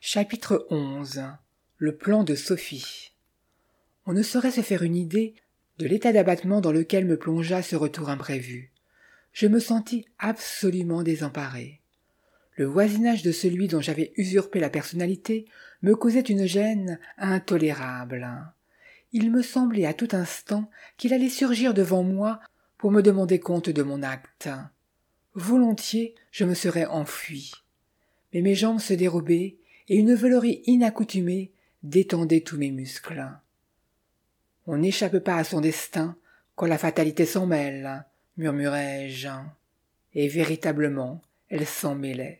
Chapitre 11. Le plan de Sophie. On ne saurait se faire une idée de l'état d'abattement dans lequel me plongea ce retour imprévu. Je me sentis absolument désemparé. Le voisinage de celui dont j'avais usurpé la personnalité me causait une gêne intolérable. Il me semblait à tout instant qu'il allait surgir devant moi pour me demander compte de mon acte. Volontiers je me serais enfui. Mais mes jambes se dérobaient et une veulerie inaccoutumée détendait tous mes muscles. On n'échappe pas à son destin quand la fatalité s'en mêle, murmurai-je. Et véritablement, elle s'en mêlait.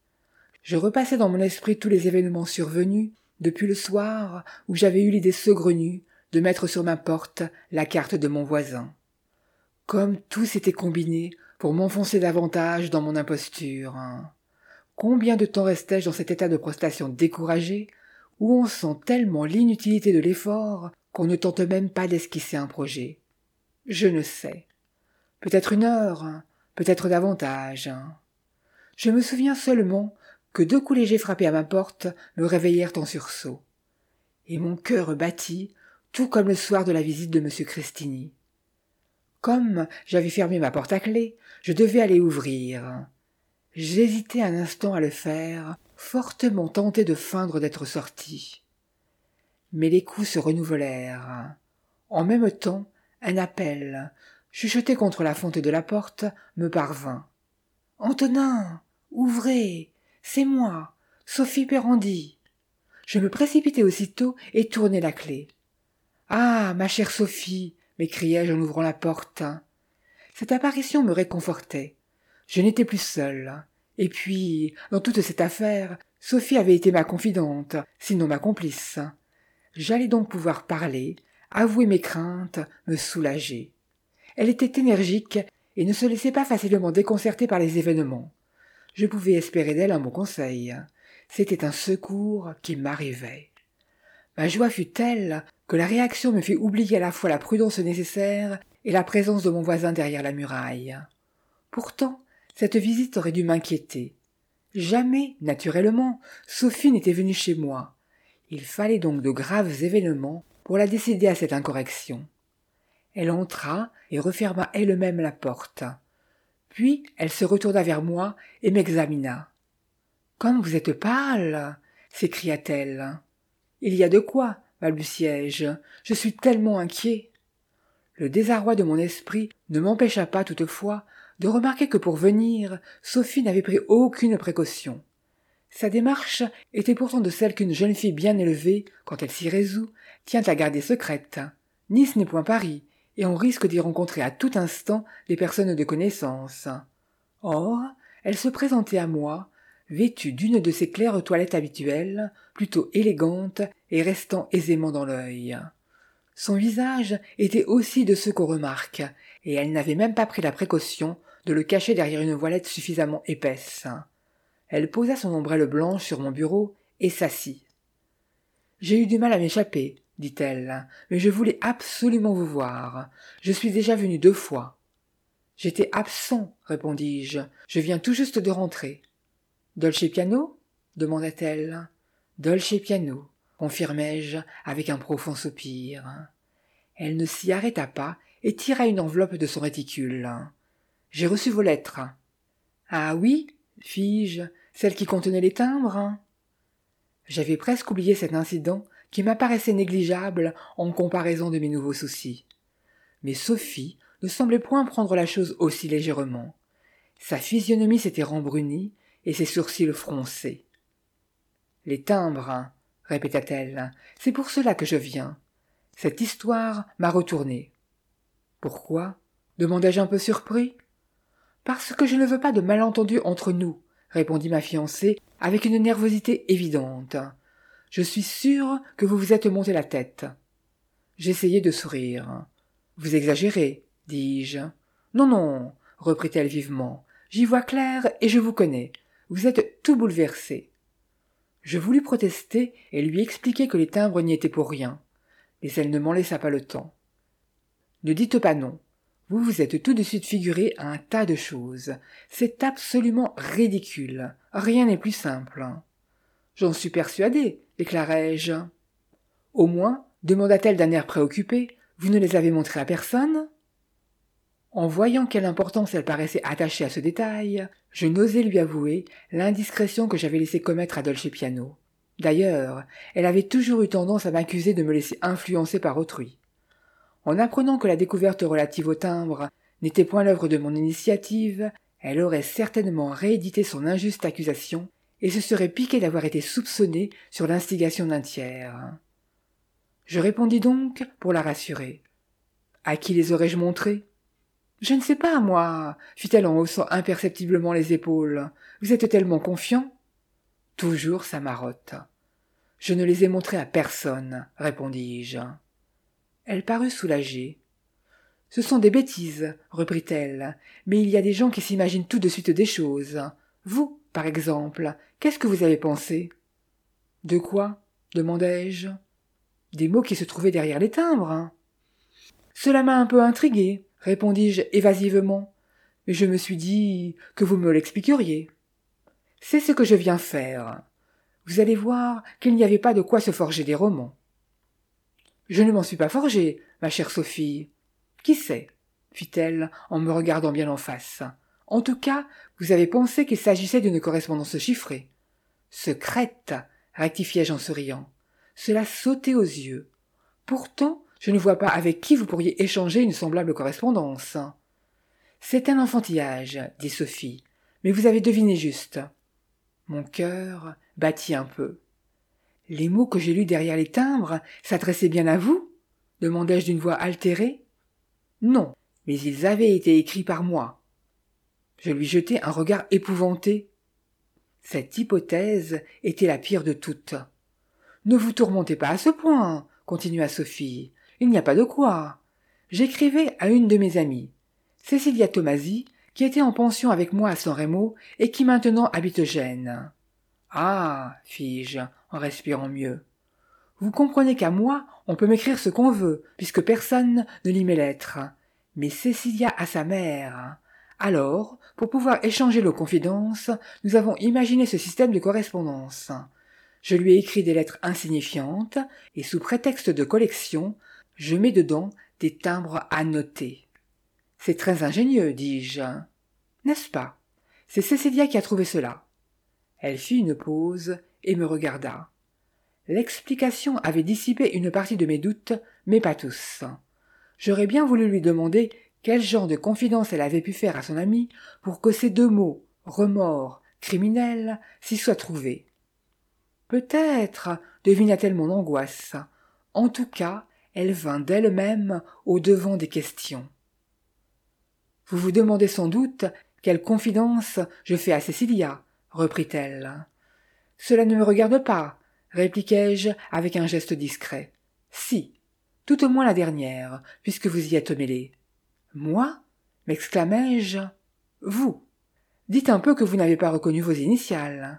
Je repassai dans mon esprit tous les événements survenus depuis le soir où j'avais eu l'idée saugrenue de mettre sur ma porte la carte de mon voisin. Comme tout s'était combiné pour m'enfoncer davantage dans mon imposture. Combien de temps restai-je dans cet état de prostration découragée, où on sent tellement l'inutilité de l'effort qu'on ne tente même pas d'esquisser un projet? Je ne sais. Peut-être 1 heure, peut-être davantage. Je me souviens seulement que 2 coups légers frappés à ma porte me réveillèrent en sursaut. Et mon cœur battit, tout comme le soir de la visite de M. Crestini. Comme j'avais fermé ma porte à clé, je devais aller ouvrir. J'hésitai un instant à le faire, fortement tenté de feindre d'être sorti. Mais les coups se renouvelèrent. En même temps, un appel, chuchoté contre la fonte de la porte, me parvint. « Antonin, ouvrez, c'est moi, Sophie Pérandi. » Je me précipitai aussitôt et tournai la clé. « Ah, ma chère Sophie !» m'écriai-je en ouvrant la porte. Cette apparition me réconfortait. Je n'étais plus seule. Et puis, dans toute cette affaire, Sophie avait été ma confidente, sinon ma complice. J'allais donc pouvoir parler, avouer mes craintes, me soulager. Elle était énergique et ne se laissait pas facilement déconcerter par les événements. Je pouvais espérer d'elle un bon conseil. C'était un secours qui m'arrivait. Ma joie fut telle que la réaction me fit oublier à la fois la prudence nécessaire et la présence de mon voisin derrière la muraille. Pourtant, cette visite aurait dû m'inquiéter. Jamais, naturellement, Sophie n'était venue chez moi. Il fallait donc de graves événements pour la décider à cette incorrection. Elle entra et referma elle-même la porte. Puis elle se retourna vers moi et m'examina. « Comme vous êtes pâle !» s'écria-t-elle. « Il y a de quoi !» balbutiai-je. « Je suis tellement inquiet !» Le désarroi de mon esprit ne m'empêcha pas toutefois de remarquer que pour venir, Sophie n'avait pris aucune précaution. Sa démarche était pourtant de celle qu'une jeune fille bien élevée, quand elle s'y résout, tient à garder secrète. Nice n'est point Paris, et on risque d'y rencontrer à tout instant des personnes de connaissance. Or, elle se présentait à moi, vêtue d'une de ses claires toilettes habituelles, plutôt élégante et restant aisément dans l'œil. Son visage était aussi de ceux qu'on remarque, et elle n'avait même pas pris la précaution de le cacher derrière une voilette suffisamment épaisse. Elle posa son ombrelle blanche sur mon bureau et s'assit. « J'ai eu du mal à m'échapper, dit-elle, mais je voulais absolument vous voir. Je suis déjà venue 2 fois. »« J'étais absent, répondis-je. Je viens tout juste de rentrer. »« Dolce piano ?» demanda-t-elle. « Dolce piano, confirmai-je avec un profond soupir. Elle ne s'y arrêta pas et tira une enveloppe de son réticule. « J'ai reçu vos lettres. »« Ah oui, fis-je, celles qui contenaient les timbres ?» J'avais presque oublié cet incident qui m'apparaissait négligeable en comparaison de mes nouveaux soucis. Mais Sophie ne semblait point prendre la chose aussi légèrement. Sa physionomie s'était rembrunie et ses sourcils froncés. « Les timbres, répéta-t-elle, c'est pour cela que je viens. Cette histoire m'a retourné. »« Pourquoi ?» demandai-je un peu surpris. « Parce que je ne veux pas de malentendu entre nous, » répondit ma fiancée avec une nervosité évidente. « Je suis sûre que vous vous êtes monté la tête. » J'essayai de sourire. « Vous exagérez, dis-je. »« Non, non, reprit-elle vivement. J'y vois clair et je vous connais. Vous êtes tout bouleversé. » Je voulus protester et lui expliquer que les timbres n'y étaient pour rien. Mais elle ne m'en laissa pas le temps. « Ne dites pas non. Vous vous êtes tout de suite figuré à un tas de choses. C'est absolument ridicule. Rien n'est plus simple. » J'en suis persuadée, déclarai-je. Au moins, demanda-t-elle d'un air préoccupé, vous ne les avez montrés à personne? En voyant quelle importance elle paraissait attachée à ce détail, je n'osais lui avouer l'indiscrétion que j'avais laissé commettre à Dolce Piano. D'ailleurs, elle avait toujours eu tendance à m'accuser de me laisser influencer par autrui. En apprenant que la découverte relative au timbre n'était point l'œuvre de mon initiative, elle aurait certainement réédité son injuste accusation et se serait piquée d'avoir été soupçonnée sur l'instigation d'un tiers. Je répondis donc pour la rassurer. « À qui les aurais-je montrés ?»« Je ne sais pas, moi, fit-elle en haussant imperceptiblement les épaules. Vous êtes tellement confiant. Toujours sa marotte. Je ne les ai montrés à personne, répondis-je. Elle parut soulagée. Ce sont des bêtises, reprit-elle, mais il y a des gens qui s'imaginent tout de suite des choses. Vous, par exemple, qu'est-ce que vous avez pensé? De quoi? Demandai-je. Des mots qui se trouvaient derrière les timbres. Cela m'a un peu intriguée, répondis-je évasivement, mais je me suis dit que vous me l'expliqueriez. C'est ce que je viens faire. Vous allez voir qu'il n'y avait pas de quoi se forger des romans. Je ne m'en suis pas forgée, ma chère Sophie. Qui sait, fit-elle en me regardant bien en face. En tout cas, vous avez pensé qu'il s'agissait d'une correspondance chiffrée. Secrète, rectifiai-je en souriant. Cela sautait aux yeux. Pourtant, je ne vois pas avec qui vous pourriez échanger une semblable correspondance. C'est un enfantillage, dit Sophie, mais vous avez deviné juste. Mon cœur battit un peu. Les mots que j'ai lus derrière les timbres s'adressaient bien à vous? Demandai-je d'une voix altérée. Non, mais ils avaient été écrits par moi. Je lui jetai un regard épouvanté. Cette hypothèse était la pire de toutes. Ne vous tourmentez pas à ce point, continua Sophie. Il n'y a pas de quoi. J'écrivais à une de mes amies, Cecilia Tomasi, qui était en pension avec moi à San Remo et qui maintenant habite Gênes. Ah, fis-je, en respirant mieux. Vous comprenez qu'à moi, on peut m'écrire ce qu'on veut, puisque personne ne lit mes lettres. Mais Cecilia a sa mère. Alors, pour pouvoir échanger nos confidences, nous avons imaginé ce système de correspondance. Je lui ai écrit des lettres insignifiantes, et sous prétexte de collection, je mets dedans des timbres annotés. C'est très ingénieux, dis-je. N'est-ce pas? C'est Cecilia qui a trouvé cela. Elle fit une pause et me regarda. L'explication avait dissipé une partie de mes doutes, mais pas tous. J'aurais bien voulu lui demander quel genre de confidence elle avait pu faire à son amie pour que ces deux mots, remords, criminel, s'y soient trouvés. Peut-être devina-t-elle mon angoisse. En tout cas, elle vint d'elle-même au-devant des questions. Vous vous demandez sans doute quelle confidence je fais à Cecilia, reprit-elle. Cela ne me regarde pas, répliquai-je avec un geste discret. Si, tout au moins la dernière, puisque vous y êtes mêlé. Moi? M'exclamai-je. Vous. Dites un peu que vous n'avez pas reconnu vos initiales.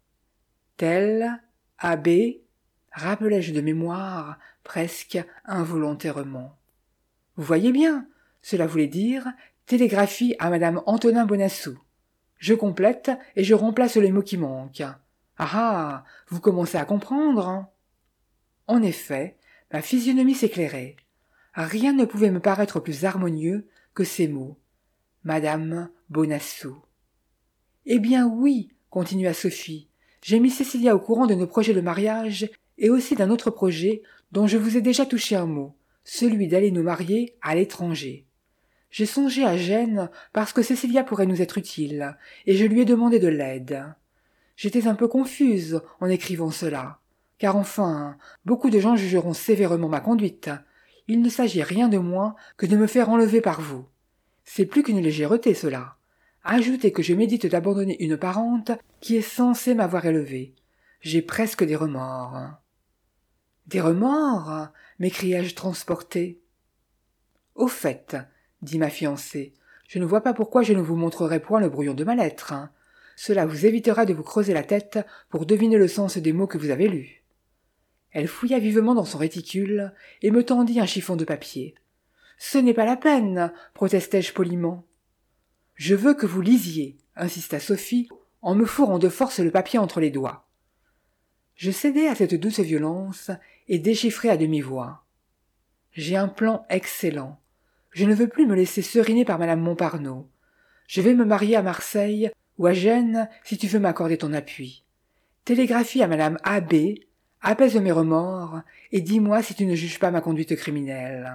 Tel, AB, rappelai-je de mémoire, presque involontairement. Vous voyez bien, cela voulait dire télégraphie à madame Antonin Bonassou. Je complète et je remplace les mots qui manquent. Ah ah, vous commencez à comprendre. En effet, ma physionomie s'éclairait. Rien ne pouvait me paraître plus harmonieux que ces mots. Madame Bonassou. Eh bien oui, continua Sophie, j'ai mis Cecilia au courant de nos projets de mariage et aussi d'un autre projet dont je vous ai déjà touché un mot, celui d'aller nous marier à l'étranger. J'ai songé à Gênes parce que Cecilia pourrait nous être utile, et je lui ai demandé de l'aide. J'étais un peu confuse en écrivant cela, car enfin, beaucoup de gens jugeront sévèrement ma conduite. Il ne s'agit rien de moins que de me faire enlever par vous. C'est plus qu'une légèreté, cela. Ajoutez que je médite d'abandonner une parente qui est censée m'avoir élevée. J'ai presque des remords. Des remords? M'écriai-je transportée. Au fait, dit ma fiancée, je ne vois pas pourquoi je ne vous montrerai point le brouillon de ma lettre. Cela vous évitera de vous creuser la tête pour deviner le sens des mots que vous avez lus. Elle fouilla vivement dans son réticule et me tendit un chiffon de papier. Ce n'est pas la peine, protestai-je poliment. Je veux que vous lisiez, insista Sophie, en me fourrant de force le papier entre les doigts. Je cédai à cette douce violence et déchiffrai à demi-voix. J'ai un plan excellent. Je ne veux plus me laisser seriner par madame Montparnaud. Je vais me marier à Marseille ou à Gênes si tu veux m'accorder ton appui. Télégraphie à madame A.B., apaise mes remords et dis-moi si tu ne juges pas ma conduite criminelle.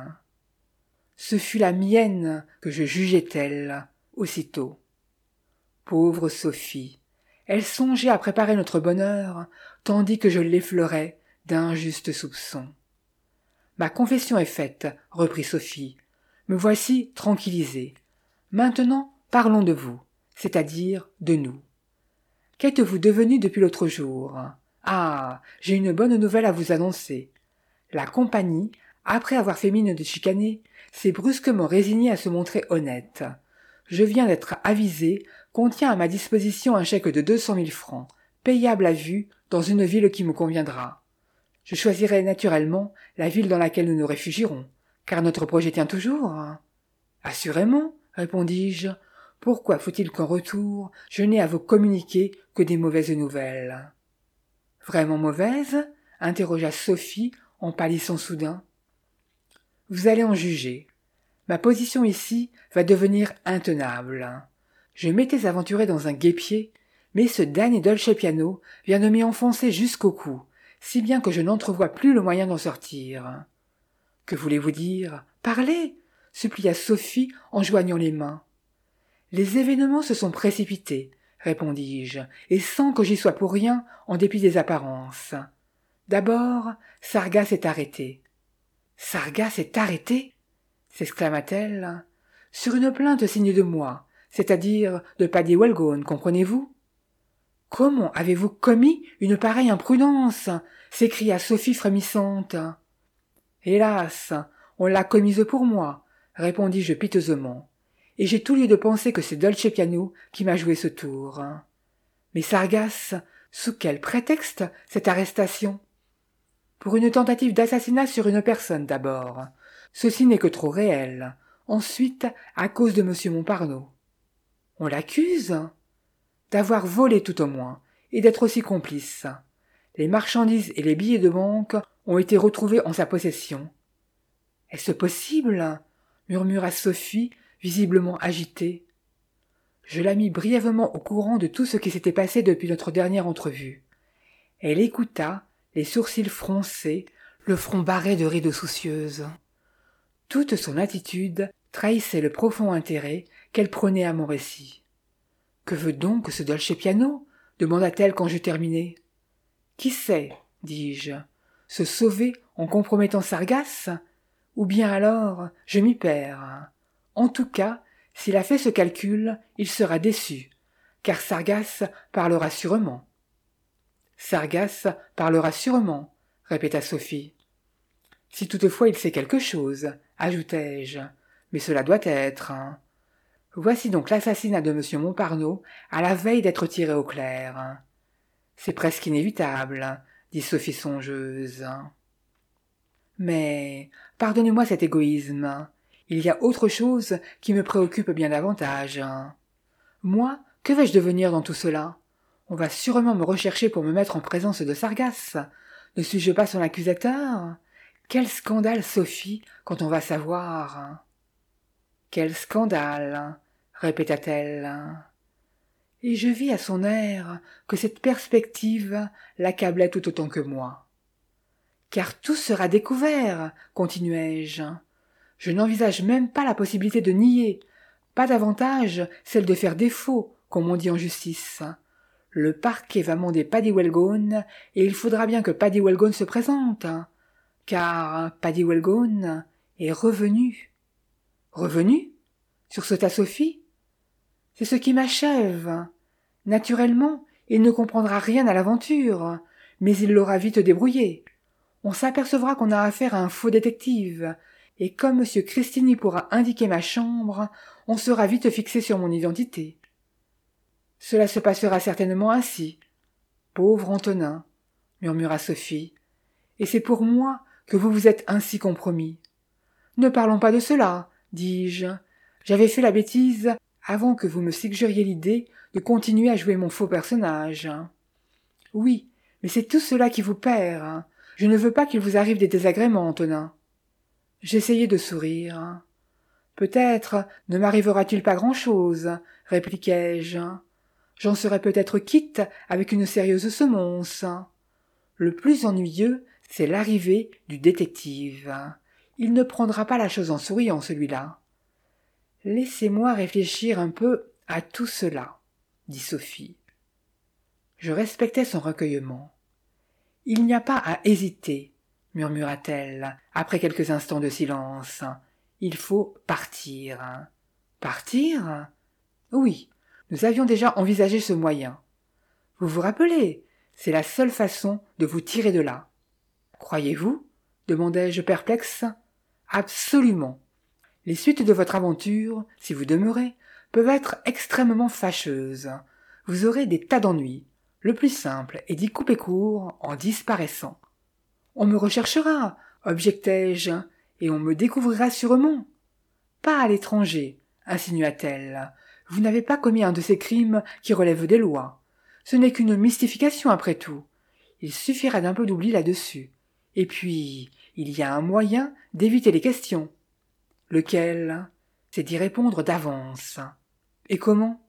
Ce fut la mienne que je jugeai telle, aussitôt. Pauvre Sophie, elle songeait à préparer notre bonheur, tandis que je l'effleurais d'injustes soupçons. Ma confession est faite, reprit Sophie. Me voici tranquillisée. Maintenant, parlons de vous, c'est-à-dire de nous. Qu'êtes-vous devenu depuis l'autre jour? Ah, j'ai une bonne nouvelle à vous annoncer. La compagnie, après avoir fait mine de chicaner, s'est brusquement résignée à se montrer honnête. Je viens d'être avisé qu'on tient à ma disposition un chèque de 200 000 francs, payable à vue, dans une ville qui me conviendra. Je choisirai naturellement la ville dans laquelle nous nous réfugierons, car notre projet tient toujours. Assurément, répondis-je. Pourquoi faut-il qu'en retour, je n'ai à vous communiquer que des mauvaises nouvelles? Vraiment mauvaises? Interrogea Sophie en pâlissant soudain. Vous allez en juger. Ma position ici va devenir intenable. Je m'étais aventuré dans un guêpier, mais ce damné Dolce Piano vient de m'y enfoncer jusqu'au cou, si bien que je n'entrevois plus le moyen d'en sortir. Que voulez-vous dire? Parlez! Supplia Sophie en joignant les mains. Les événements se sont précipités, répondis-je, et sans que j'y sois pour rien, en dépit des apparences. D'abord, Sargas est arrêté. Sargas est arrêté? S'exclama-t-elle. Sur une plainte signe de moi, c'est-à-dire de Paddy Walgone, comprenez-vous? Comment avez-vous commis une pareille imprudence? S'écria Sophie frémissante. Hélas, on l'a commise pour moi, répondis-je piteusement, et j'ai tout lieu de penser que c'est Dolce Piano qui m'a joué ce tour. Mais Sargas, sous quel prétexte cette arrestation? Pour une tentative d'assassinat sur une personne d'abord. Ceci n'est que trop réel. Ensuite, à cause de M. Montparnaud. On l'accuse? D'avoir volé tout au moins, et d'être aussi complice. Les marchandises et les billets de banque ont été retrouvés en sa possession. Est-ce possible? Murmura Sophie, visiblement agitée. Je la mis brièvement au courant de tout ce qui s'était passé depuis notre dernière entrevue. Elle écouta, les sourcils froncés, le front barré de rides soucieuses. Toute son attitude trahissait le profond intérêt qu'elle prenait à mon récit. « Que veut donc ce Dolce Piano ?» demanda-t-elle quand j'eus terminé. « Qui sait, dis-je, se sauver en compromettant Sargas? Ou bien alors je m'y perds. En tout cas, s'il a fait ce calcul, il sera déçu, car Sargas parlera sûrement. » Sargas parlera sûrement, répéta Sophie. Si toutefois il sait quelque chose, ajoutai-je, mais cela doit être. Voici donc l'assassinat de M. Montparnaud à la veille d'être tiré au clair. C'est presque inévitable, dit Sophie songeuse. Mais pardonnez-moi cet égoïsme. Il y a autre chose qui me préoccupe bien davantage. Moi, que vais-je devenir dans tout cela? On va sûrement me rechercher pour me mettre en présence de Sargas. Ne suis-je pas son accusateur? Quel scandale, Sophie, quand on va savoir. Quel scandale, répéta-t-elle. Et je vis à son air que cette perspective l'accablait tout autant que moi. Car tout sera découvert, continuai-je. Je n'envisage même pas la possibilité de nier, pas davantage celle de faire défaut, comme on dit en justice. Le parquet va mander Paddy Walgone, et il faudra bien que Paddy Walgone se présente, car Paddy Walgone est revenu. Revenu? Sursauta Sophie. C'est ce qui m'achève. Naturellement, il ne comprendra rien à l'aventure, mais il l'aura vite débrouillé. On s'apercevra qu'on a affaire à un faux détective, et comme M. Christini pourra indiquer ma chambre, on sera vite fixé sur mon identité. Cela se passera certainement ainsi. Pauvre Antonin, murmura Sophie, et c'est pour moi que vous vous êtes ainsi compromis. Ne parlons pas de cela, dis-je. J'avais fait la bêtise avant que vous me suggériez l'idée de continuer à jouer mon faux personnage. Oui, Mais c'est tout cela qui vous perd, hein. Je ne veux pas qu'il vous arrive des désagréments, Antonin. J'essayai de sourire. Peut-être ne m'arrivera-t-il pas grand-chose, répliquai-je. J'en serai peut-être quitte avec une sérieuse semonce. Le plus ennuyeux, c'est l'arrivée du détective. Il ne prendra pas la chose en souriant, celui-là. Laissez-moi réfléchir un peu à tout cela, dit Sophie. Je respectais son recueillement. Il n'y a pas à hésiter, murmura-t-elle, après quelques instants de silence. Il faut partir. Partir? Oui, nous avions déjà envisagé ce moyen. Vous vous rappelez, c'est la seule façon de vous tirer de là. Croyez-vous? Demandai-je perplexe. Absolument. Les suites de votre aventure, si vous demeurez, peuvent être extrêmement fâcheuses. Vous aurez des tas d'ennuis. Le plus simple est d'y couper court en disparaissant. On me recherchera, objectai-je, et on me découvrira sûrement. Pas à l'étranger, insinua-t-elle. Vous n'avez pas commis un de ces crimes qui relèvent des lois. Ce n'est qu'une mystification après tout. Il suffira d'un peu d'oubli là-dessus. Et puis, il y a un moyen d'éviter les questions. Lequel? C'est d'y répondre d'avance. Et comment?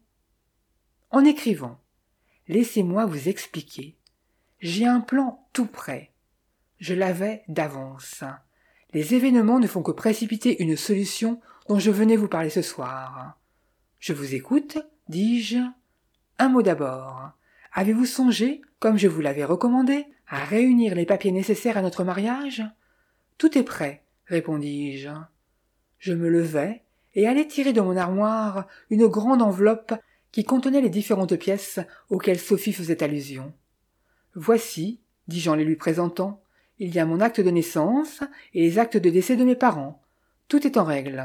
En écrivant. Laissez-moi vous expliquer. J'ai un plan tout prêt. Je l'avais d'avance. Les événements ne font que précipiter une solution dont je venais vous parler ce soir. Je vous écoute, dis-je. Un mot d'abord. Avez-vous songé, comme je vous l'avais recommandé, à réunir les papiers nécessaires à notre mariage? Tout est prêt, répondis-je. Je me levai et allai tirer de mon armoire une grande enveloppe qui contenait les différentes pièces auxquelles Sophie faisait allusion. Voici, dis-je en les lui présentant, il y a mon acte de naissance et les actes de décès de mes parents. Tout est en règle.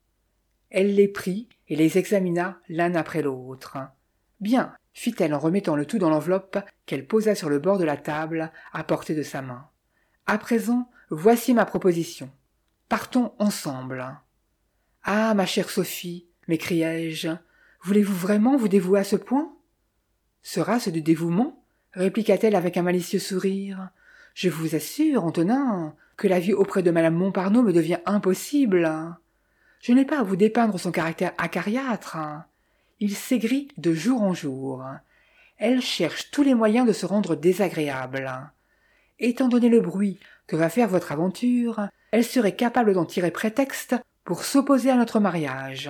Elle les prit et les examina l'un après l'autre. Bien, fit-elle en remettant le tout dans l'enveloppe qu'elle posa sur le bord de la table à portée de sa main. À présent, voici ma proposition. Partons ensemble. Ah, ma chère Sophie, m'écriai-je, voulez-vous vraiment vous dévouer à ce point? Sera-ce du dévouement? Répliqua-t-elle avec un malicieux sourire. Je vous assure, Antonin, que la vie auprès de madame Montparnaud me devient impossible. Je n'ai pas à vous dépeindre son caractère acariâtre. Il s'aigrit de jour en jour. Elle cherche tous les moyens de se rendre désagréable. Étant donné le bruit que va faire votre aventure, elle serait capable d'en tirer prétexte pour s'opposer à notre mariage.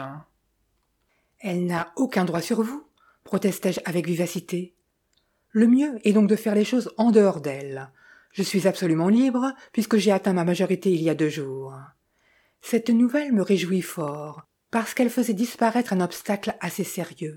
Elle n'a aucun droit sur vous, protestai-je avec vivacité. Le mieux est donc de faire les choses en dehors d'elle. Je suis absolument libre, puisque j'ai atteint ma majorité il y a 2 jours. Cette nouvelle me réjouit fort, parce qu'elle faisait disparaître un obstacle assez sérieux.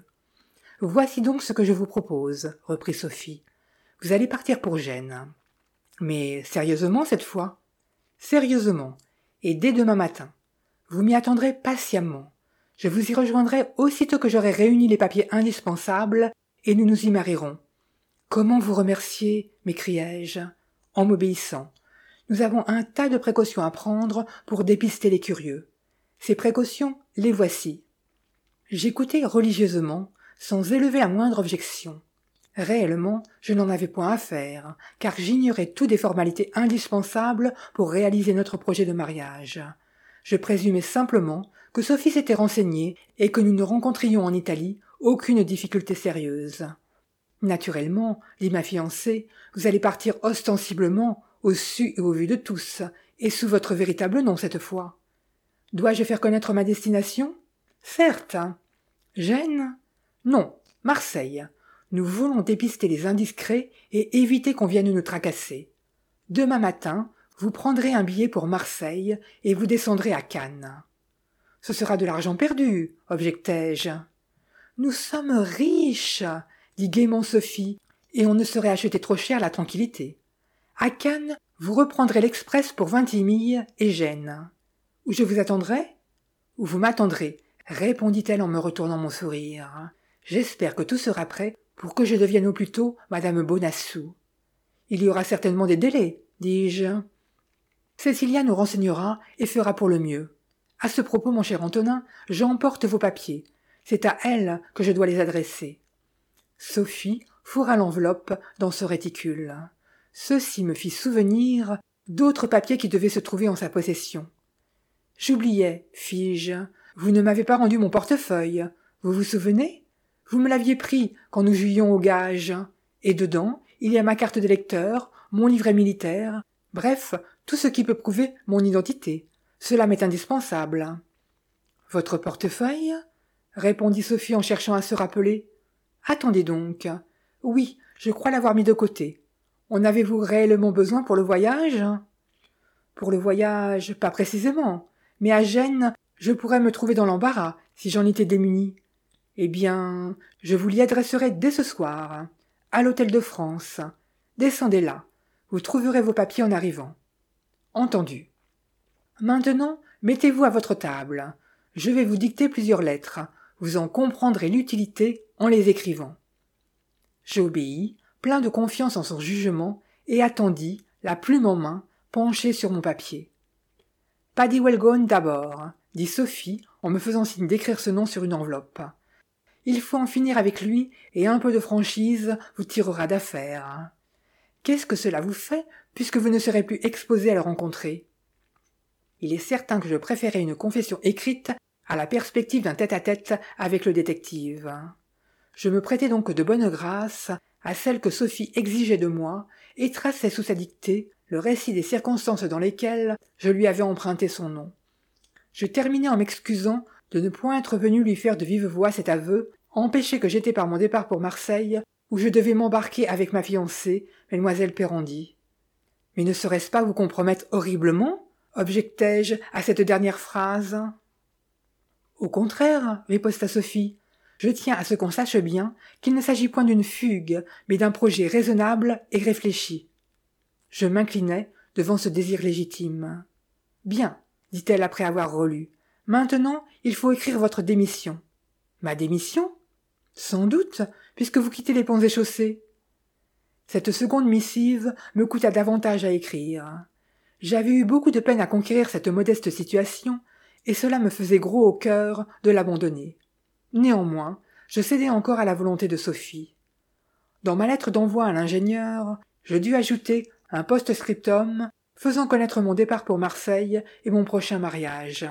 Voici donc ce que je vous propose, reprit Sophie. Vous allez partir pour Gênes. Mais sérieusement cette fois? Sérieusement, et dès demain matin. Vous m'y attendrez patiemment. Je vous y rejoindrai aussitôt que j'aurai réuni les papiers indispensables, et nous nous y marierons. Comment vous remercier, m'écriai-je, en m'obéissant. Nous avons un tas de précautions à prendre pour dépister les curieux. Ces précautions, les voici. J'écoutai religieusement, sans élever la moindre objection. Réellement, je n'en avais point à faire, car j'ignorais tout des formalités indispensables pour réaliser notre projet de mariage. Je présumais simplement que Sophie s'était renseignée et que nous ne rencontrions en Italie aucune difficulté sérieuse. Naturellement, dit ma fiancée, vous allez partir ostensiblement, au su et au vu de tous, et sous votre véritable nom cette fois. Dois-je faire connaître ma destination? Certes. Gênes? Non, Marseille. Nous voulons dépister les indiscrets et éviter qu'on vienne nous tracasser. Demain matin, vous prendrez un billet pour Marseille et vous descendrez à Cannes. Ce sera de l'argent perdu, objectai-je. Nous sommes riches, dit gaiement Sophie, et on ne saurait acheter trop cher la tranquillité. À Cannes, vous reprendrez l'express pour Vintimille et Gênes. Où je vous attendrai? Où vous m'attendrez, répondit-elle en me retournant mon sourire. J'espère que tout sera prêt pour que je devienne au plus tôt madame Bonassou. Il y aura certainement des délais, dis-je. Cécilia nous renseignera et fera pour le mieux. À ce propos, mon cher Antonin, j'emporte vos papiers. C'est à elle que je dois les adresser. Sophie fourra l'enveloppe dans ce réticule. Ceci me fit souvenir d'autres papiers qui devaient se trouver en sa possession. « J'oubliais, fis-je, vous ne m'avez pas rendu mon portefeuille. Vous vous souvenez? Vous me l'aviez pris quand nous jouions au gage. Et dedans, il y a ma carte d'électeur, mon livret militaire, bref, tout ce qui peut prouver mon identité. Cela m'est indispensable. »« Votre portefeuille ?» répondit Sophie en cherchant à se rappeler. « Attendez donc. Oui, je crois l'avoir mis de côté. En avez-vous réellement besoin pour le voyage ?»« Pour le voyage, pas précisément. Mais à Gênes, je pourrais me trouver dans l'embarras si j'en étais démunie. Eh bien, je vous l'y adresserai dès ce soir, à l'Hôtel de France. Descendez là. Vous trouverez vos papiers en arrivant. » « Entendu. Maintenant, mettez-vous à votre table. Je vais vous dicter plusieurs lettres. Vous en comprendrez l'utilité en les écrivant. » J'obéis, plein de confiance en son jugement, et attendis, la plume en main, penchée sur mon papier. « Paddy Wellgone d'abord, » dit Sophie, en me faisant signe d'écrire ce nom sur une enveloppe. « Il faut en finir avec lui, et un peu de franchise vous tirera d'affaire. Qu'est-ce que cela vous fait, puisque vous ne serez plus exposé à le rencontrer ? Il est certain que je préférais une confession écrite à la perspective d'un tête-à-tête avec le détective. Je me prêtai donc de bonne grâce à celle que Sophie exigeait de moi et traçai sous sa dictée le récit des circonstances dans lesquelles je lui avais emprunté son nom. Je terminai en m'excusant de ne point être venu lui faire de vive voix cet aveu, empêché que j'étais par mon départ pour Marseille, où je devais m'embarquer avec ma fiancée, mademoiselle Pérandi. « Mais ne serait-ce pas vous compromettre horriblement ?» objectai-je à cette dernière phrase. « Au contraire, » riposta Sophie, « je tiens à ce qu'on sache bien qu'il ne s'agit point d'une fugue, mais d'un projet raisonnable et réfléchi. » Je m'inclinai devant ce désir légitime. « Bien, » dit-elle après avoir relu. « Maintenant, il faut écrire votre démission. »« Ma démission ? » ?»« Sans doute, puisque vous quittez les ponts et chaussées. » Cette seconde missive me coûta davantage à écrire. J'avais eu beaucoup de peine à conquérir cette modeste situation, et cela me faisait gros au cœur de l'abandonner. Néanmoins, je cédai encore à la volonté de Sophie. Dans ma lettre d'envoi à l'ingénieur, je dus ajouter un post-scriptum faisant connaître mon départ pour Marseille et mon prochain mariage.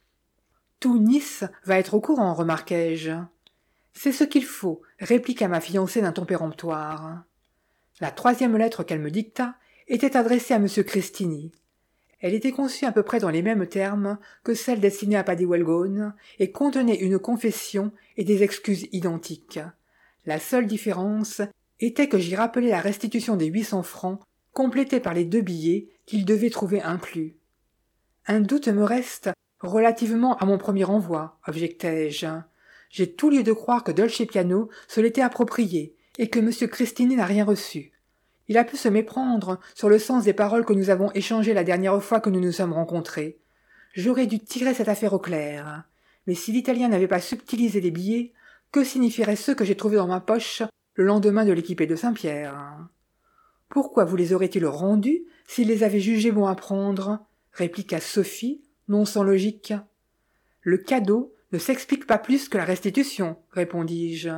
« Tout Nice va être au courant, remarquai-je. »« C'est ce qu'il faut, » répliqua ma fiancée d'un ton péremptoire. La troisième lettre qu'elle me dicta était adressée à M. Crestini. Elle était conçue à peu près dans les mêmes termes que celle destinée à Paddy Wellgone et contenait une confession et des excuses identiques. La seule différence était que j'y rappelais la restitution des 800 francs, complétée par les 2 billets qu'il devait trouver inclus. « Un doute me reste relativement à mon premier envoi, » objectai-je. « J'ai tout lieu de croire que Dolce Piano se l'était approprié et que M. Crestini n'a rien reçu. Il a pu se méprendre sur le sens des paroles que nous avons échangées la dernière fois que nous nous sommes rencontrés. J'aurais dû tirer cette affaire au clair. Mais si l'Italien n'avait pas subtilisé les billets, que signifieraient ceux que j'ai trouvés dans ma poche le lendemain de l'équipée de Saint-Pierre ? Pourquoi vous les aurait-il rendus s'il les avait jugés bons à prendre ? Répliqua Sophie, non sans logique. Le cadeau ne s'explique pas plus que la restitution, répondis-je.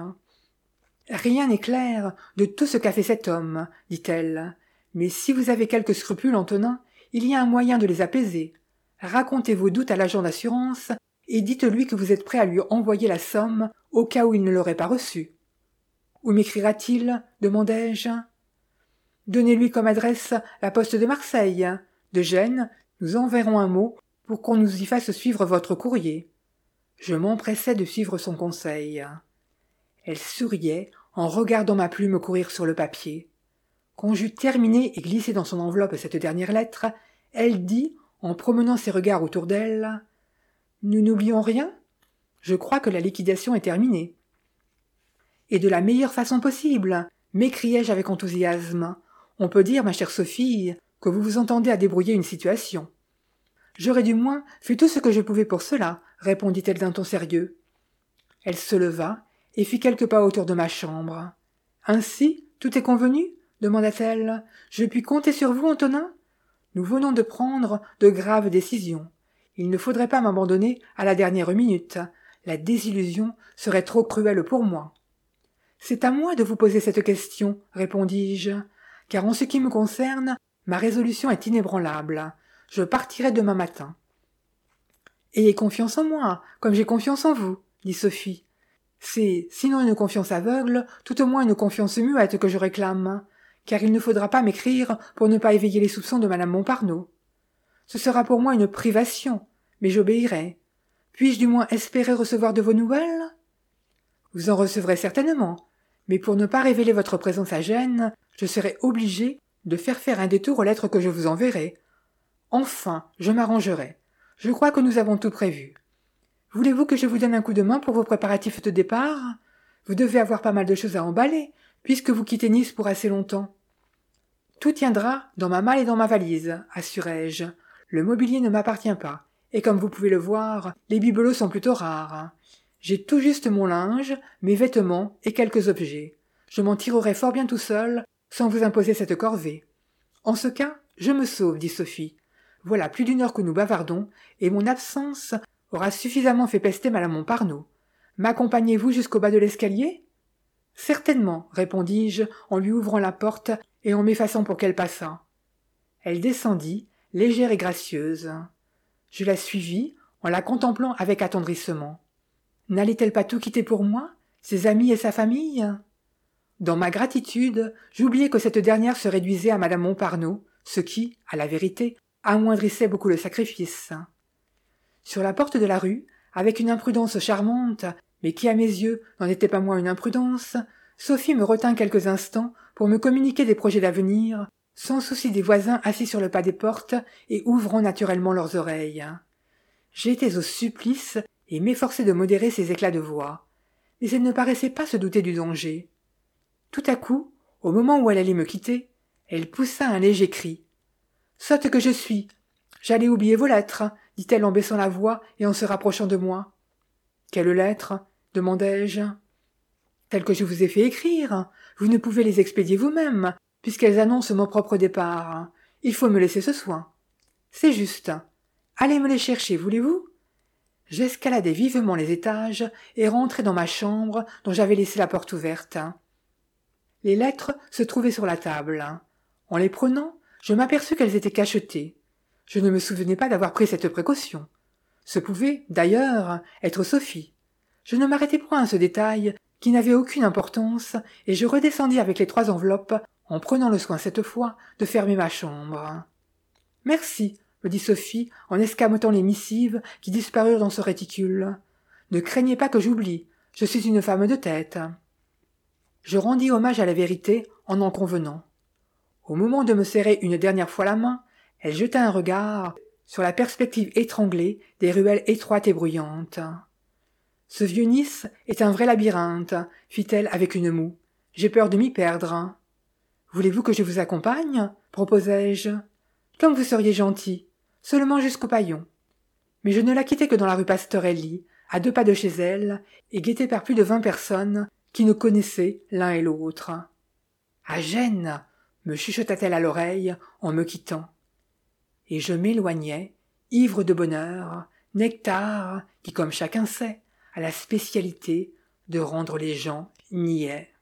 Rien n'est clair de tout ce qu'a fait cet homme, dit-elle. Mais si vous avez quelques scrupules, Antonin, il y a un moyen de les apaiser. Racontez vos doutes à l'agent d'assurance et dites-lui que vous êtes prêt à lui envoyer la somme au cas où il ne l'aurait pas reçue. Où m'écrira-t-il ? Demandai-je. Donnez-lui comme adresse la poste de Marseille. De Gênes, nous enverrons un mot pour qu'on nous y fasse suivre votre courrier. Je m'empressai de suivre son conseil. Elle souriait en regardant ma plume courir sur le papier. Quand j'eus terminé et glissé dans son enveloppe cette dernière lettre, elle dit, en promenant ses regards autour d'elle, « Nous n'oublions rien ? Je crois que la liquidation est terminée. » « Et de la meilleure façon possible !» m'écriai-je avec enthousiasme. « On peut dire, ma chère Sophie, que vous vous entendez à débrouiller une situation. »« J'aurais du moins fait tout ce que je pouvais pour cela, » répondit-elle d'un ton sérieux. Elle se leva et fit quelques pas autour de ma chambre. « Ainsi, tout est convenu ?» demanda-t-elle. « Je puis compter sur vous, Antonin ? Nous venons de prendre de graves décisions. Il ne faudrait pas m'abandonner à la dernière minute. La désillusion serait trop cruelle pour moi. »« C'est à moi de vous poser cette question, répondis-je. car en ce qui me concerne, ma résolution est inébranlable. Je partirai demain matin. Ayez confiance en moi, comme j'ai confiance en vous, dit Sophie. C'est, sinon une confiance aveugle, tout au moins une confiance muette que je réclame, car il ne faudra pas m'écrire pour ne pas éveiller les soupçons de madame Montparnaud. Ce sera pour moi une privation, mais j'obéirai. Puis-je du moins espérer recevoir de vos nouvelles? Vous en recevrez certainement, mais pour ne pas révéler votre présence à Gênes, je serai obligé de faire un détour aux lettres que je vous enverrai. Enfin, je m'arrangerai. Je crois que nous avons tout prévu. Voulez-vous que je vous donne un coup de main pour vos préparatifs de départ? Vous devez avoir pas mal de choses à emballer, puisque vous quittez Nice pour assez longtemps. Tout tiendra dans ma malle et dans ma valise, assurai-je. Le mobilier ne m'appartient pas, et comme vous pouvez le voir, les bibelots sont plutôt rares. J'ai tout juste mon linge, mes vêtements et quelques objets. Je m'en tirerai fort bien tout seul, sans vous imposer cette corvée. En ce cas, je me sauve, dit Sophie. Voilà plus d'1 heure que nous bavardons, et mon absence aura suffisamment fait pester madame Montparnaud. M'accompagnez-vous jusqu'au bas de l'escalier? Certainement, répondis-je en lui ouvrant la porte et en m'effaçant pour qu'elle passât. Elle descendit, légère et gracieuse. Je la suivis en la contemplant avec attendrissement. N'allait-elle pas tout quitter pour moi, ses amis et sa famille? Dans ma gratitude, j'oubliai que cette dernière se réduisait à madame Montparnaud, ce qui, à la vérité, amoindrissait beaucoup le sacrifice. Sur la porte de la rue, avec une imprudence charmante, mais qui à mes yeux n'en était pas moins une imprudence, Sophie me retint quelques instants pour me communiquer des projets d'avenir, sans souci des voisins assis sur le pas des portes et ouvrant naturellement leurs oreilles. J'étais au supplice et m'efforçai de modérer ses éclats de voix, mais elle ne paraissait pas se douter du danger. Tout à coup, au moment où elle allait me quitter, elle poussa un léger cri. « Sotte que je suis! J'allais oublier vos lettres, dit-elle en baissant la voix et en se rapprochant de moi. Quelles lettres? Demandai-je. Telles que je vous ai fait écrire. Vous ne pouvez les expédier vous-même, puisqu'elles annoncent mon propre départ. Il faut me laisser ce soin. C'est juste. Allez me les chercher, voulez-vous? J'escaladai vivement les étages et rentrai dans ma chambre dont j'avais laissé la porte ouverte. Les lettres se trouvaient sur la table. En les prenant, je m'aperçus qu'elles étaient cachetées. Je ne me souvenais pas d'avoir pris cette précaution. Ce pouvait, d'ailleurs, être Sophie. Je ne m'arrêtai point à ce détail, qui n'avait aucune importance, et je redescendis avec les 3 enveloppes, en prenant le soin cette fois de fermer ma chambre. « Merci, » me dit Sophie, en escamotant les missives qui disparurent dans ce réticule. « Ne craignez pas que j'oublie, je suis une femme de tête. » Je rendis hommage à la vérité en convenant. Au moment de me serrer une dernière fois la main, elle jeta un regard sur la perspective étranglée des ruelles étroites et bruyantes. « Ce vieux Nice est un vrai labyrinthe, fit-elle avec une moue. J'ai peur de m'y perdre. Voulez-vous que je vous accompagne? Proposai-je. Comme vous seriez gentil, seulement jusqu'au paillon. Mais je ne la quittai que dans la rue Pastorelli, à 2 pas de chez elle, et guettée par plus de 20 personnes qui nous connaissaient l'un et l'autre. À Gênes, me chuchota-t-elle à l'oreille en me quittant. Et je m'éloignais, ivre de bonheur, nectar qui, comme chacun sait, a la spécialité de rendre les gens niais.